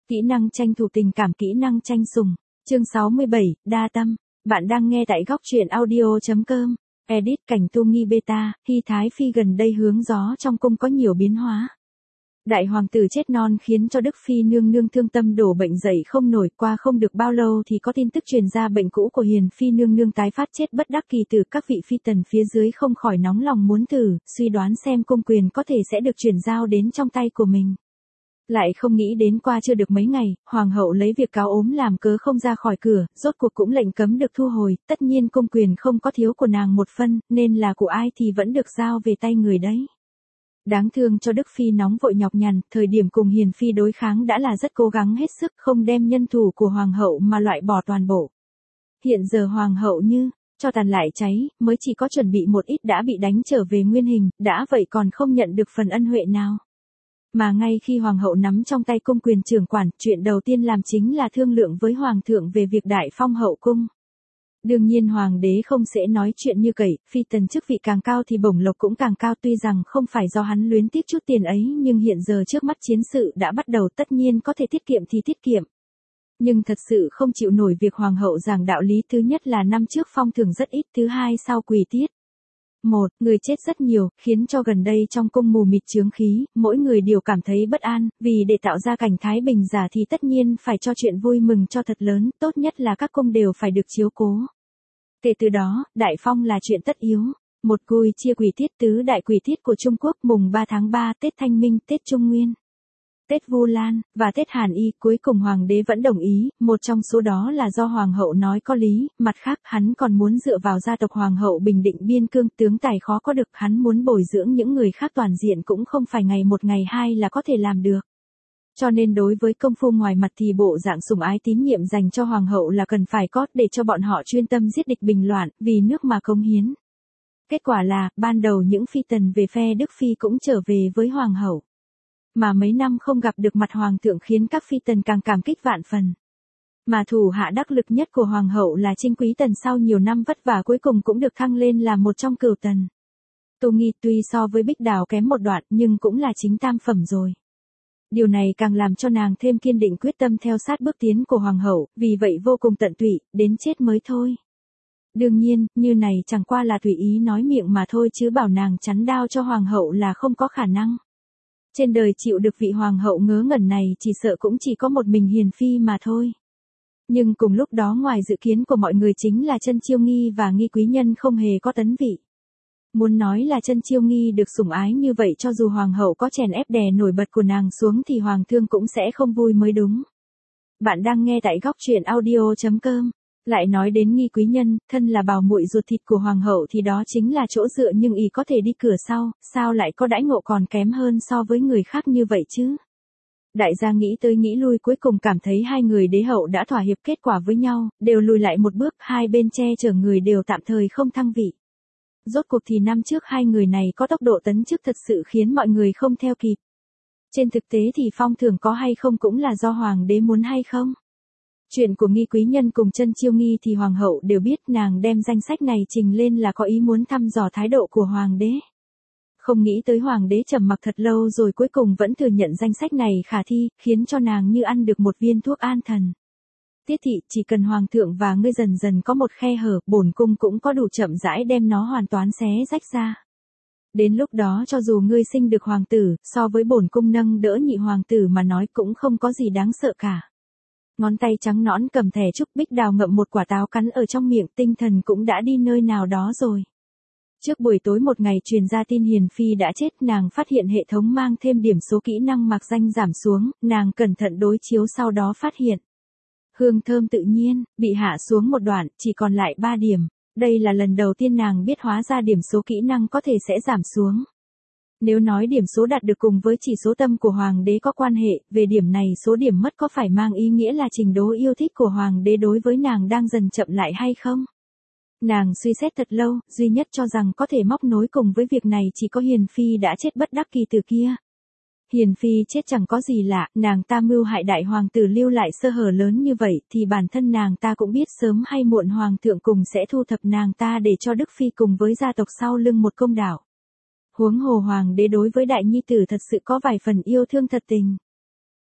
Kỹ năng tranh thủ tình cảm, kỹ năng tranh sủng. Chương 67, đa tâm. Bạn đang nghe tại góc truyện audio.com. Edit cảnh tu nghi beta, Hy Thái Phi gần đây hướng gió trong cung có nhiều biến hóa. Đại hoàng tử chết non khiến cho Đức Phi nương nương thương tâm đổ bệnh dậy không nổi, qua không được bao lâu thì có tin tức truyền ra bệnh cũ của Hiền Phi nương nương tái phát chết bất đắc kỳ tử, các vị phi tần phía dưới không khỏi nóng lòng muốn thử, suy đoán xem cung quyền có thể sẽ được chuyển giao đến trong tay của mình. Lại không nghĩ đến qua chưa được mấy ngày, hoàng hậu lấy việc cáo ốm làm cớ không ra khỏi cửa, rốt cuộc cũng lệnh cấm được thu hồi, tất nhiên cung quyền không có thiếu của nàng một phân, nên là của ai thì vẫn được giao về tay người đấy. Đáng thương cho Đức Phi nóng vội nhọc nhằn, thời điểm cùng Hiền Phi đối kháng đã là rất cố gắng hết sức, không đem nhân thủ của hoàng hậu mà loại bỏ toàn bộ. Hiện giờ hoàng hậu như cho tàn lại cháy, mới chỉ có chuẩn bị một ít đã bị đánh trở về nguyên hình, đã vậy còn không nhận được phần ân huệ nào. Mà ngay khi hoàng hậu nắm trong tay cung quyền trưởng quản, chuyện đầu tiên làm chính là thương lượng với hoàng thượng về việc đại phong hậu cung. Đương nhiên hoàng đế không sẽ nói chuyện như cậy, phi tần chức vị càng cao thì bổng lộc cũng càng cao, tuy rằng không phải do hắn luyến tiếc chút tiền ấy, nhưng hiện giờ trước mắt chiến sự đã bắt đầu, tất nhiên có thể tiết kiệm thì tiết kiệm. Nhưng thật sự không chịu nổi việc hoàng hậu giảng đạo lý, thứ nhất là năm trước phong thưởng rất ít, thứ hai sau quỳ tiết. Một, người chết rất nhiều, khiến cho gần đây trong cung mù mịt chướng khí, mỗi người đều cảm thấy bất an, vì để tạo ra cảnh thái bình giả thì tất nhiên phải cho chuyện vui mừng cho thật lớn, tốt nhất là các cung đều phải được chiếu cố. Kể từ đó, đại phong là chuyện tất yếu. Một cùi chia quỷ tiết, tứ đại quỷ tiết của Trung Quốc, mùng 3 tháng 3, Tết Thanh Minh, Tết Trung Nguyên, Tết Vu Lan, và Tết Hàn Y, cuối cùng hoàng đế vẫn đồng ý, một trong số đó là do hoàng hậu nói có lý, mặt khác hắn còn muốn dựa vào gia tộc hoàng hậu bình định biên cương, tướng tài khó có được, hắn muốn bồi dưỡng những người khác toàn diện cũng không phải ngày một ngày hai là có thể làm được. Cho nên đối với công phu ngoài mặt thì bộ dạng sủng ái tín nhiệm dành cho hoàng hậu là cần phải có, để cho bọn họ chuyên tâm giết địch bình loạn, vì nước mà cống hiến. Kết quả là, ban đầu những phi tần về phe Đức Phi cũng trở về với hoàng hậu. Mà mấy năm không gặp được mặt hoàng thượng khiến các phi tần càng cảm kích vạn phần. Mà thủ hạ đắc lực nhất của hoàng hậu là Trinh Quý Tần, sau nhiều năm vất vả cuối cùng cũng được thăng lên làm một trong cửu tần. Tô Nghi tuy so với Bích Đào kém một đoạn nhưng cũng là chính tam phẩm rồi. Điều này càng làm cho nàng thêm kiên định quyết tâm theo sát bước tiến của hoàng hậu, vì vậy vô cùng tận tụy, đến chết mới thôi. Đương nhiên, như này chẳng qua là tùy ý nói miệng mà thôi, chứ bảo nàng chắn đao cho hoàng hậu là không có khả năng. Trên đời chịu được vị hoàng hậu ngớ ngẩn này chỉ sợ cũng chỉ có một mình Hiền Phi mà thôi. Nhưng cùng lúc đó ngoài dự kiến của mọi người chính là Chân Chiêu Nghi và Nghi Quý Nhân không hề có tấn vị. Muốn nói là Chân Chiêu Nghi được sủng ái như vậy, cho dù hoàng hậu có chèn ép đè nổi bật của nàng xuống thì hoàng thương cũng sẽ không vui mới đúng. Bạn đang nghe tại góc truyện audio.com. Lại nói đến Nghi Quý Nhân, thân là bảo muội ruột thịt của hoàng hậu thì đó chính là chỗ dựa, nhưng y có thể đi cửa sau, sao lại có đãi ngộ còn kém hơn so với người khác như vậy chứ? Đại gia nghĩ tới nghĩ lui cuối cùng cảm thấy hai người đế hậu đã thỏa hiệp kết quả với nhau, đều lùi lại một bước, hai bên che chở người đều tạm thời không thăng vị. Rốt cuộc thì năm trước hai người này có tốc độ tấn chức thật sự khiến mọi người không theo kịp. Trên thực tế thì phong thưởng có hay không cũng là do hoàng đế muốn hay không. Chuyện của Nghi Quý Nhân cùng Chân Chiêu Nghi thì hoàng hậu đều biết, nàng đem danh sách này trình lên là có ý muốn thăm dò thái độ của hoàng đế. Không nghĩ tới hoàng đế trầm mặc thật lâu rồi cuối cùng vẫn thừa nhận danh sách này khả thi, khiến cho nàng như ăn được một viên thuốc an thần. Tiết thị, chỉ cần hoàng thượng và ngươi dần dần có một khe hở, bổn cung cũng có đủ chậm rãi đem nó hoàn toàn xé rách ra. Đến lúc đó cho dù ngươi sinh được hoàng tử, so với bổn cung nâng đỡ nhị hoàng tử mà nói cũng không có gì đáng sợ cả. Ngón tay trắng nõn cầm thẻ trúc, Bích Đào ngậm một quả táo cắn ở trong miệng, tinh thần cũng đã đi nơi nào đó rồi. Trước buổi tối một ngày truyền ra tin Hiền Phi đã chết, nàng phát hiện hệ thống mang thêm điểm số kỹ năng mạc danh giảm xuống, nàng cẩn thận đối chiếu sau đó phát hiện. Hương thơm tự nhiên, bị hạ xuống một đoạn, chỉ còn lại 3 điểm. Đây là lần đầu tiên nàng biết hóa ra điểm số kỹ năng có thể sẽ giảm xuống. Nếu nói điểm số đạt được cùng với chỉ số tâm của hoàng đế có quan hệ, về điểm này số điểm mất có phải mang ý nghĩa là trình độ yêu thích của hoàng đế đối với nàng đang dần chậm lại hay không? Nàng suy xét thật lâu, duy nhất cho rằng có thể móc nối cùng với việc này chỉ có Hiền Phi đã chết bất đắc kỳ từ kia. Hiền Phi chết chẳng có gì lạ, nàng ta mưu hại đại hoàng tử lưu lại sơ hở lớn như vậy thì bản thân nàng ta cũng biết sớm hay muộn hoàng thượng cùng sẽ thu thập nàng ta để cho Đức Phi cùng với gia tộc sau lưng một công đạo. Huống hồ hoàng đế đối với đại nhi tử thật sự có vài phần yêu thương thật tình.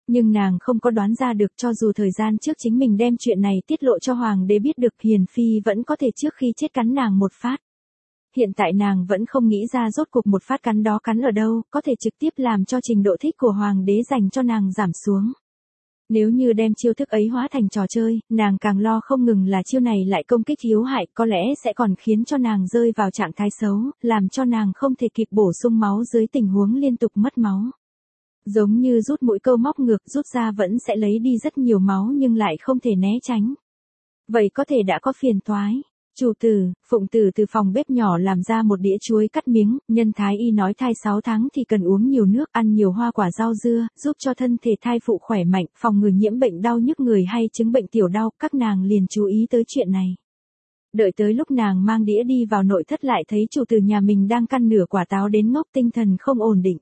Nhưng nàng không có đoán ra được cho dù thời gian trước chính mình đem chuyện này tiết lộ cho hoàng đế biết được Hiền Phi vẫn có thể trước khi chết cắn nàng một phát. Hiện tại nàng vẫn không nghĩ ra rốt cuộc một phát cắn đó cắn ở đâu, có thể trực tiếp làm cho trình độ thích của hoàng đế dành cho nàng giảm xuống. Nếu như đem chiêu thức ấy hóa thành trò chơi, nàng càng lo không ngừng là chiêu này lại công kích yếu hại, có lẽ sẽ còn khiến cho nàng rơi vào trạng thái xấu, làm cho nàng không thể kịp bổ sung máu dưới tình huống liên tục mất máu. Giống như rút mũi câu móc ngược, rút ra vẫn sẽ lấy đi rất nhiều máu nhưng lại không thể né tránh. Vậy có thể đã có phiền toái. Chủ tử, Phụng Tử từ phòng bếp nhỏ làm ra một đĩa chuối cắt miếng, nhân thái y nói thai 6 tháng thì cần uống nhiều nước, ăn nhiều hoa quả rau dưa, giúp cho thân thể thai phụ khỏe mạnh, phòng ngừa nhiễm bệnh đau nhức người hay chứng bệnh tiểu đau, các nàng liền chú ý tới chuyện này. Đợi tới lúc nàng mang đĩa đi vào nội thất lại thấy chủ tử nhà mình đang căn nửa quả táo đến ngốc, tinh thần không ổn định.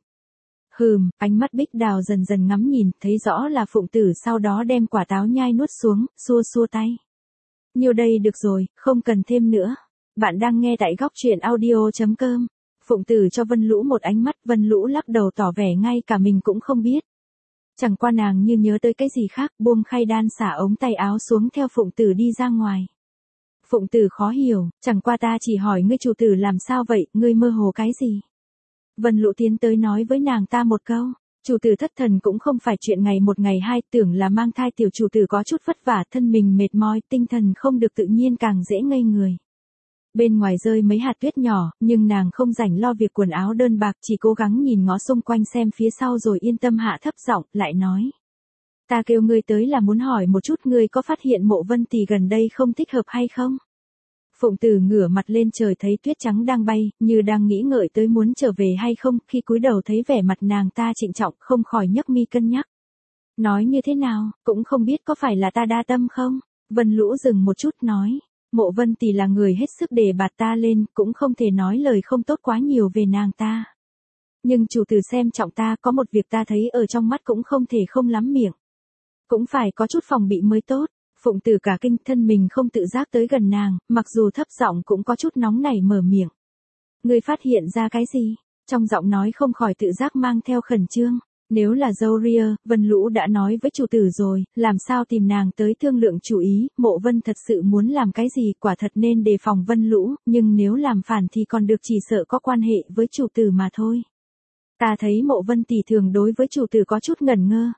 Ánh mắt Bích Đào dần dần ngắm nhìn, thấy rõ là Phụng Tử, sau đó đem quả táo nhai nuốt xuống, xua xua tay. Nhiều đây được rồi, không cần thêm nữa. Bạn đang nghe tại góc truyện audio.com. Phụng Tử cho Vân Lũ một ánh mắt, Vân Lũ lắc đầu tỏ vẻ ngay cả mình cũng không biết. Chẳng qua nàng như nhớ tới cái gì khác, buông khay đan xả ống tay áo xuống theo Phụng Tử đi ra ngoài. Phụng Tử khó hiểu, chẳng qua ta chỉ hỏi ngươi chủ tử làm sao vậy, ngươi mơ hồ cái gì? Vân Lũ tiến tới nói với nàng ta một câu. Chủ tử thất thần cũng không phải chuyện ngày một ngày hai, tưởng là mang thai tiểu chủ tử có chút vất vả, thân mình mệt mỏi, tinh thần không được tự nhiên càng dễ ngây người. Bên ngoài rơi mấy hạt tuyết nhỏ, nhưng nàng không rảnh lo việc quần áo đơn bạc, chỉ cố gắng nhìn ngó xung quanh xem phía sau rồi yên tâm hạ thấp giọng, lại nói. Ta kêu ngươi tới là muốn hỏi một chút ngươi có phát hiện Mộ Vân Tỳ gần đây không thích hợp hay không? Phụng Tử ngửa mặt lên trời thấy tuyết trắng đang bay, như đang nghĩ ngợi tới muốn trở về hay không, khi cúi đầu thấy vẻ mặt nàng ta trịnh trọng, không khỏi nhấc mi cân nhắc. Nói như thế nào, cũng không biết có phải là ta đa tâm không? Vân Lũ dừng một chút nói, Mộ Vân Tỳ là người hết sức đề bạt ta lên, cũng không thể nói lời không tốt quá nhiều về nàng ta. Nhưng chủ tử xem trọng ta, có một việc ta thấy ở trong mắt cũng không thể không lắm miệng. Cũng phải có chút phòng bị mới tốt. Phụng Tử cả kinh, thân mình không tự giác tới gần nàng, mặc dù thấp giọng cũng có chút nóng nảy mở miệng. Ngươi phát hiện ra cái gì? Trong giọng nói không khỏi tự giác mang theo khẩn trương. Nếu là dâu ria, Vân Lũ đã nói với chủ tử rồi, làm sao tìm nàng tới thương lượng chủ ý, Mộ Vân thật sự muốn làm cái gì, quả thật nên đề phòng Vân Lũ, nhưng nếu làm phản thì còn được, chỉ sợ có quan hệ với chủ tử mà thôi. Ta thấy Mộ Vân tỷ thường đối với chủ tử có chút ngẩn ngơ.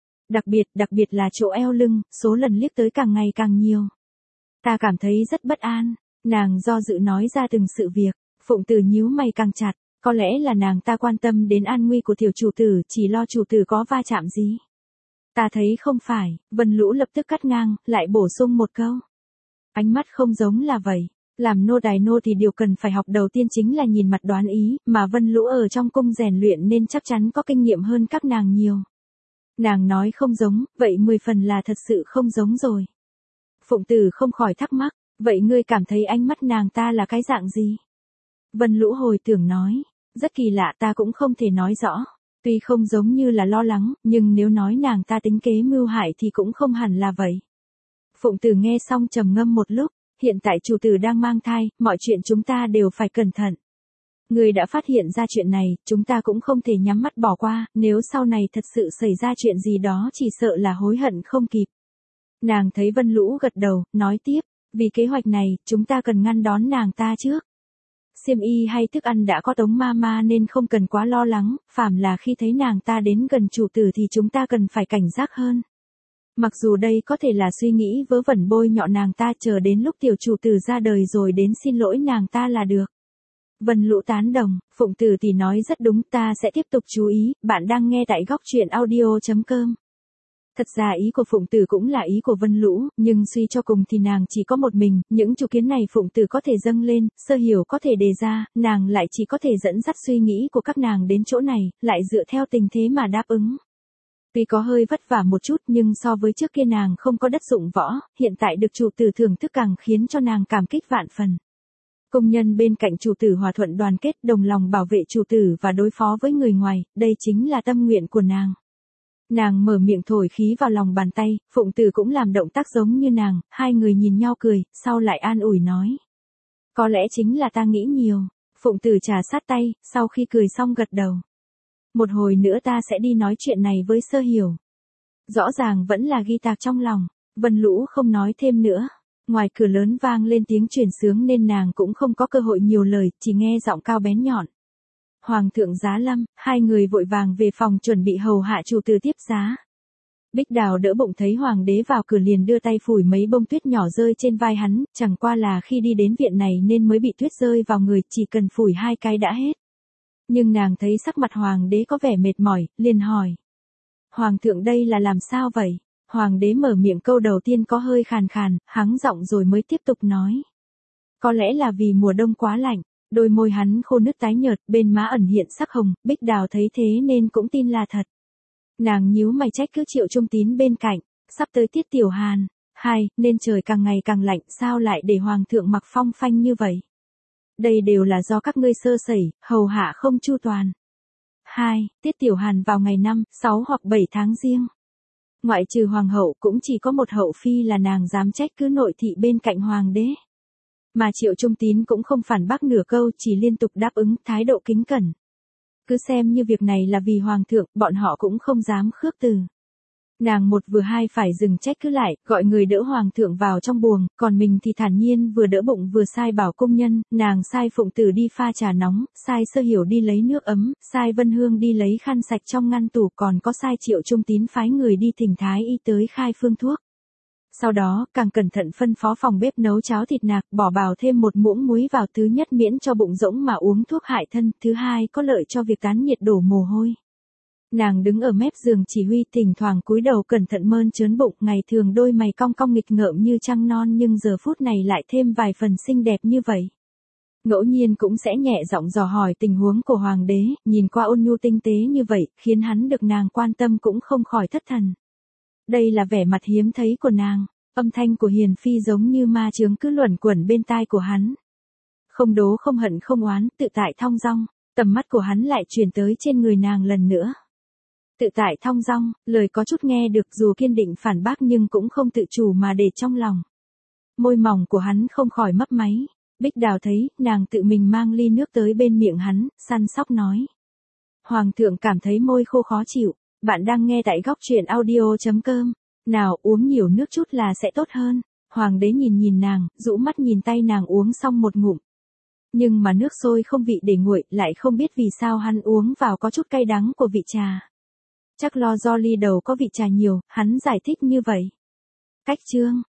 Đặc biệt là chỗ eo lưng, số lần liếc tới càng ngày càng nhiều. Ta cảm thấy rất bất an, nàng do dự nói ra từng sự việc, Phụng Tử nhíu mày càng chặt, có lẽ là nàng ta quan tâm đến an nguy của tiểu chủ tử, chỉ lo chủ tử có va chạm gì. Ta thấy không phải, Vân Lũ lập tức cắt ngang, lại bổ sung một câu. Ánh mắt không giống là vậy, làm nô tài nô thì điều cần phải học đầu tiên chính là nhìn mặt đoán ý, mà Vân Lũ ở trong cung rèn luyện nên chắc chắn có kinh nghiệm hơn các nàng nhiều. Nàng nói không giống, vậy 10 phần là thật sự không giống rồi. Phụng Tử không khỏi thắc mắc, vậy ngươi cảm thấy ánh mắt nàng ta là cái dạng gì? Vân Lũ hồi tưởng nói, rất kỳ lạ, ta cũng không thể nói rõ. Tuy không giống như là lo lắng, nhưng nếu nói nàng ta tính kế mưu hại thì cũng không hẳn là vậy. Phụng Tử nghe xong trầm ngâm một lúc, hiện tại chủ tử đang mang thai, mọi chuyện chúng ta đều phải cẩn thận. Người đã phát hiện ra chuyện này, chúng ta cũng không thể nhắm mắt bỏ qua, nếu sau này thật sự xảy ra chuyện gì đó chỉ sợ là hối hận không kịp. Nàng thấy Vân Lũ gật đầu, nói tiếp, vì kế hoạch này, chúng ta cần ngăn đón nàng ta trước. Xiêm y hay thức ăn đã có Tống Mama nên không cần quá lo lắng, phàm là khi thấy nàng ta đến gần chủ tử thì chúng ta cần phải cảnh giác hơn. Mặc dù đây có thể là suy nghĩ vớ vẩn bôi nhọ nàng ta, chờ đến lúc tiểu chủ tử ra đời rồi đến xin lỗi nàng ta là được. Vân Lũ tán đồng, Phụng Tử thì nói rất đúng, ta sẽ tiếp tục chú ý, bạn đang nghe tại góc truyện audio.com. Thật ra ý của Phụng Tử cũng là ý của Vân Lũ, nhưng suy cho cùng thì nàng chỉ có một mình, những chủ kiến này Phụng Tử có thể dâng lên, Sơ Hiểu có thể đề ra, nàng lại chỉ có thể dẫn dắt suy nghĩ của các nàng đến chỗ này, lại dựa theo tình thế mà đáp ứng. Tuy có hơi vất vả một chút nhưng so với trước kia nàng không có đất dụng võ, hiện tại được chủ tử thưởng thức càng khiến cho nàng cảm kích vạn phần. Công nhân bên cạnh chủ tử hòa thuận đoàn kết, đồng lòng bảo vệ chủ tử và đối phó với người ngoài, đây chính là tâm nguyện của nàng. Nàng mở miệng thổi khí vào lòng bàn tay, Phụng Tử cũng làm động tác giống như nàng, hai người nhìn nhau cười, sau lại an ủi nói. Có lẽ chính là ta nghĩ nhiều. Phụng Tử trà sát tay, sau khi cười xong gật đầu. Một hồi nữa ta sẽ đi nói chuyện này với Sơ Hiểu. Rõ ràng vẫn là ghi tạc trong lòng, Vân Lũ không nói thêm nữa. Ngoài cửa lớn vang lên tiếng truyền sướng nên nàng cũng không có cơ hội nhiều lời, chỉ nghe giọng cao bén nhọn. Hoàng thượng giá lâm, hai người vội vàng về phòng chuẩn bị hầu hạ chủ tử tiếp giá. Bích Đào đỡ bụng thấy hoàng đế vào cửa liền đưa tay phủi mấy bông tuyết nhỏ rơi trên vai hắn, chẳng qua là khi đi đến viện này nên mới bị tuyết rơi vào người, chỉ cần phủi 2 cái đã hết. Nhưng nàng thấy sắc mặt hoàng đế có vẻ mệt mỏi, liền hỏi. Hoàng thượng đây là làm sao vậy? Hoàng đế mở miệng câu đầu tiên có hơi khàn khàn, hắng giọng rồi mới tiếp tục nói. Có lẽ là vì mùa đông quá lạnh, đôi môi hắn khô nứt tái nhợt, bên má ẩn hiện sắc hồng, Bích Đào thấy thế nên cũng tin là thật. Nàng nhíu mày trách cứ Triệu Trung Tín bên cạnh, sắp tới tiết tiểu hàn, nên trời càng ngày càng lạnh, sao lại để hoàng thượng mặc phong phanh như vậy? Đây đều là do các ngươi sơ sẩy, hầu hạ không chu toàn. Tiết tiểu hàn vào ngày 5, 6 hoặc 7 tháng riêng. Ngoại trừ hoàng hậu cũng chỉ có một hậu phi là nàng dám trách cứ nội thị bên cạnh hoàng đế. Mà Triệu Trung Tín cũng không phản bác nửa câu, chỉ liên tục đáp ứng, thái độ kính cẩn. Cứ xem như việc này là vì hoàng thượng, bọn họ cũng không dám khước từ. Nàng một vừa hai phải dừng trách cứ lại, gọi người đỡ hoàng thượng vào trong buồng, còn mình thì thản nhiên vừa đỡ bụng vừa sai bảo công nhân, nàng sai Phụng Tử đi pha trà nóng, sai Sơ Hiểu đi lấy nước ấm, sai Vân Hương đi lấy khăn sạch trong ngăn tủ, còn có sai Triệu Trung Tín phái người đi thỉnh thái y tới khai phương thuốc. Sau đó, càng cẩn thận phân phó phòng bếp nấu cháo thịt nạc, bỏ bào thêm một muỗng muối vào, thứ nhất miễn cho bụng rỗng mà uống thuốc hại thân, thứ hai có lợi cho việc tán nhiệt đổ mồ hôi. Nàng đứng ở mép giường chỉ huy, thỉnh thoảng cúi đầu cẩn thận mơn trớn bụng, ngày thường đôi mày cong cong nghịch ngợm như trăng non nhưng giờ phút này lại thêm vài phần xinh đẹp như vậy. Ngẫu nhiên cũng sẽ nhẹ giọng dò hỏi tình huống của hoàng đế, nhìn qua ôn nhu tinh tế như vậy, khiến hắn được nàng quan tâm cũng không khỏi thất thần. Đây là vẻ mặt hiếm thấy của nàng, âm thanh của Hiền Phi giống như ma chướng cứ luẩn quẩn bên tai của hắn. Không đố không hận không oán, tự tại thong dong, tầm mắt của hắn lại chuyển tới trên người nàng lần nữa. Tự tại thong dong, lời có chút nghe được dù kiên định phản bác nhưng cũng không tự chủ mà để trong lòng. Môi mỏng của hắn không khỏi mấp máy, Bích Đào thấy, nàng tự mình mang ly nước tới bên miệng hắn, săn sóc nói. Hoàng thượng cảm thấy môi khô khó chịu, bạn đang nghe tại góc truyện audio.com, nào uống nhiều nước chút là sẽ tốt hơn. Hoàng đế nhìn nàng, rũ mắt nhìn tay nàng uống xong một ngụm. Nhưng mà nước sôi không vị để nguội, lại không biết vì sao hắn uống vào có chút cay đắng của vị trà. Chắc lo do ly đầu có vị trà nhiều, hắn giải thích như vậy. Cách chương